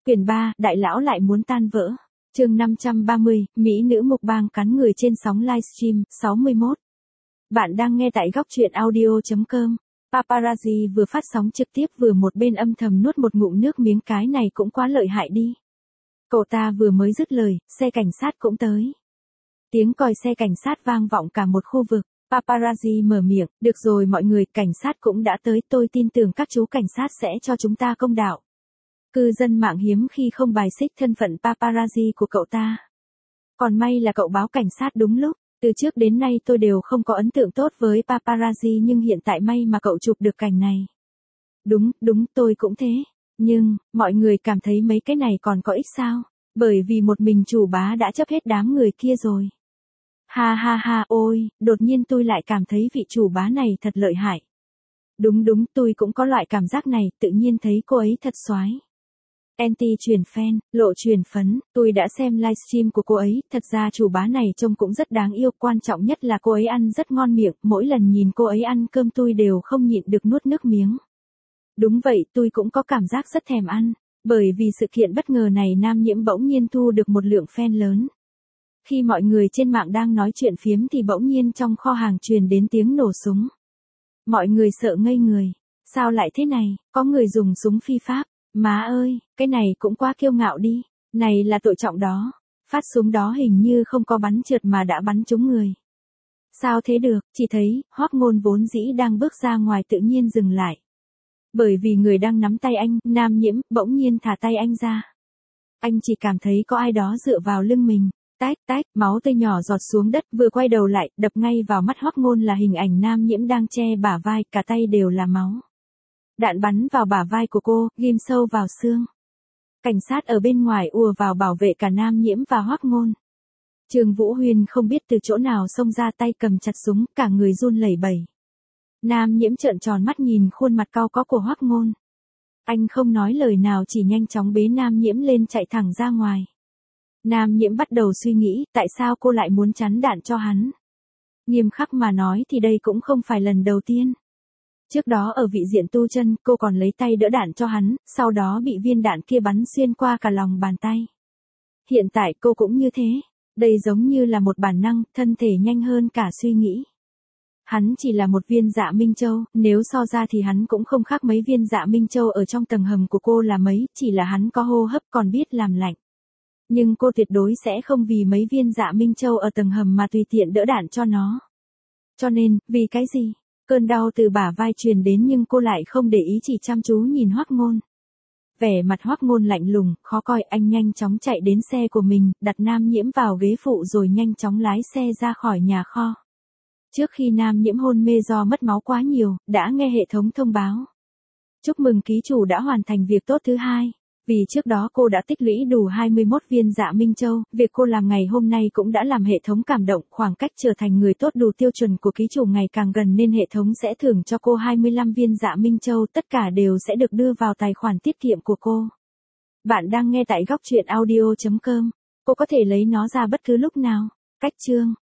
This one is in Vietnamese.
Quyển 3, Đại lão lại muốn tan vỡ. Chương 530, Mỹ nữ mukbang cắn người trên sóng livestream, 61. Bạn đang nghe tại góc truyện audio.com. Paparazzi vừa phát sóng trực tiếp vừa một bên âm thầm nuốt một ngụm nước miếng, cái này cũng quá lợi hại đi. Cậu ta vừa mới dứt lời, xe cảnh sát cũng tới. Tiếng còi xe cảnh sát vang vọng cả một khu vực. Paparazzi mở miệng, được rồi mọi người, cảnh sát cũng đã tới, tôi tin tưởng các chú cảnh sát sẽ cho chúng ta công đạo. Cư dân mạng hiếm khi không bài xích thân phận paparazzi của cậu ta. Còn may là cậu báo cảnh sát đúng lúc, từ trước đến nay tôi đều không có ấn tượng tốt với paparazzi nhưng hiện tại may mà cậu chụp được cảnh này. Đúng, tôi cũng thế. Nhưng, mọi người cảm thấy mấy cái này còn có ích sao? Bởi vì một mình chủ bá đã chấp hết đám người kia rồi. Ha, ôi, đột nhiên tôi lại cảm thấy vị chủ bá này thật lợi hại. Đúng, tôi cũng có loại cảm giác này, tự nhiên thấy cô ấy thật xoái. Anti truyền fan, lộ truyền phấn, tôi đã xem livestream của cô ấy, thật ra chủ bá này trông cũng rất đáng yêu, quan trọng nhất là cô ấy ăn rất ngon miệng, mỗi lần nhìn cô ấy ăn cơm tôi đều không nhịn được nuốt nước miếng. Đúng vậy, tôi cũng có cảm giác rất thèm ăn, bởi vì sự kiện bất ngờ này Nam Nhiễm bỗng nhiên thu được một lượng fan lớn. Khi mọi người trên mạng đang nói chuyện phiếm thì bỗng nhiên trong kho hàng truyền đến tiếng nổ súng. Mọi người sợ ngây người, sao lại thế này, có người dùng súng phi pháp. Má ơi, cái này cũng quá kiêu ngạo đi, này là tội trọng đó, phát súng đó hình như không có bắn trượt mà đã bắn trúng người. Sao thế được, chỉ thấy, Hoắc Ngôn vốn dĩ đang bước ra ngoài tự nhiên dừng lại. Bởi vì người đang nắm tay anh, Nam Nhiễm, bỗng nhiên thả tay anh ra. Anh chỉ cảm thấy có ai đó dựa vào lưng mình, tách, máu tươi nhỏ giọt xuống đất, vừa quay đầu lại, đập ngay vào mắt Hoắc Ngôn là hình ảnh Nam Nhiễm đang che bả vai, cả tay đều là máu. Đạn bắn vào bả vai của cô, ghim sâu vào xương. Cảnh sát ở bên ngoài ùa vào bảo vệ cả Nam Nhiễm và Hoắc Ngôn. Trương Vũ Huyên không biết từ chỗ nào xông ra, tay cầm chặt súng, cả người run lẩy bẩy. Nam Nhiễm trợn tròn mắt nhìn khuôn mặt cau có của Hoắc Ngôn. Anh không nói lời nào, chỉ nhanh chóng bế Nam Nhiễm lên chạy thẳng ra ngoài. Nam Nhiễm bắt đầu suy nghĩ, tại sao cô lại muốn chắn đạn cho hắn. Nghiêm khắc mà nói thì đây cũng không phải lần đầu tiên. Trước đó ở vị diện tu chân, cô còn lấy tay đỡ đạn cho hắn, sau đó bị viên đạn kia bắn xuyên qua cả lòng bàn tay. Hiện tại cô cũng như thế, đây giống như là một bản năng, thân thể nhanh hơn cả suy nghĩ. Hắn chỉ là một viên dạ Minh Châu, nếu so ra thì hắn cũng không khác mấy viên dạ Minh Châu ở trong tầng hầm của cô là mấy, chỉ là hắn có hô hấp còn biết làm lạnh. Nhưng cô tuyệt đối sẽ không vì mấy viên dạ Minh Châu ở tầng hầm mà tùy tiện đỡ đạn cho nó. Cho nên, vì cái gì? Cơn đau từ bả vai truyền đến nhưng cô lại không để ý, chỉ chăm chú nhìn Hoắc Ngôn. Vẻ mặt Hoắc Ngôn lạnh lùng, khó coi, anh nhanh chóng chạy đến xe của mình, đặt Nam Nhiễm vào ghế phụ rồi nhanh chóng lái xe ra khỏi nhà kho. Trước khi Nam Nhiễm hôn mê do mất máu quá nhiều, đã nghe hệ thống thông báo. Chúc mừng ký chủ đã hoàn thành việc tốt thứ 2. Vì trước đó cô đã tích lũy đủ 21 viên dạ Minh Châu, việc cô làm ngày hôm nay cũng đã làm hệ thống cảm động, khoảng cách trở thành người tốt đủ tiêu chuẩn của ký chủ ngày càng gần nên hệ thống sẽ thưởng cho cô 25 viên dạ Minh Châu, tất cả đều sẽ được đưa vào tài khoản tiết kiệm của cô. Bạn đang nghe tại góc truyện audio.com, cô có thể lấy nó ra bất cứ lúc nào. Cách chương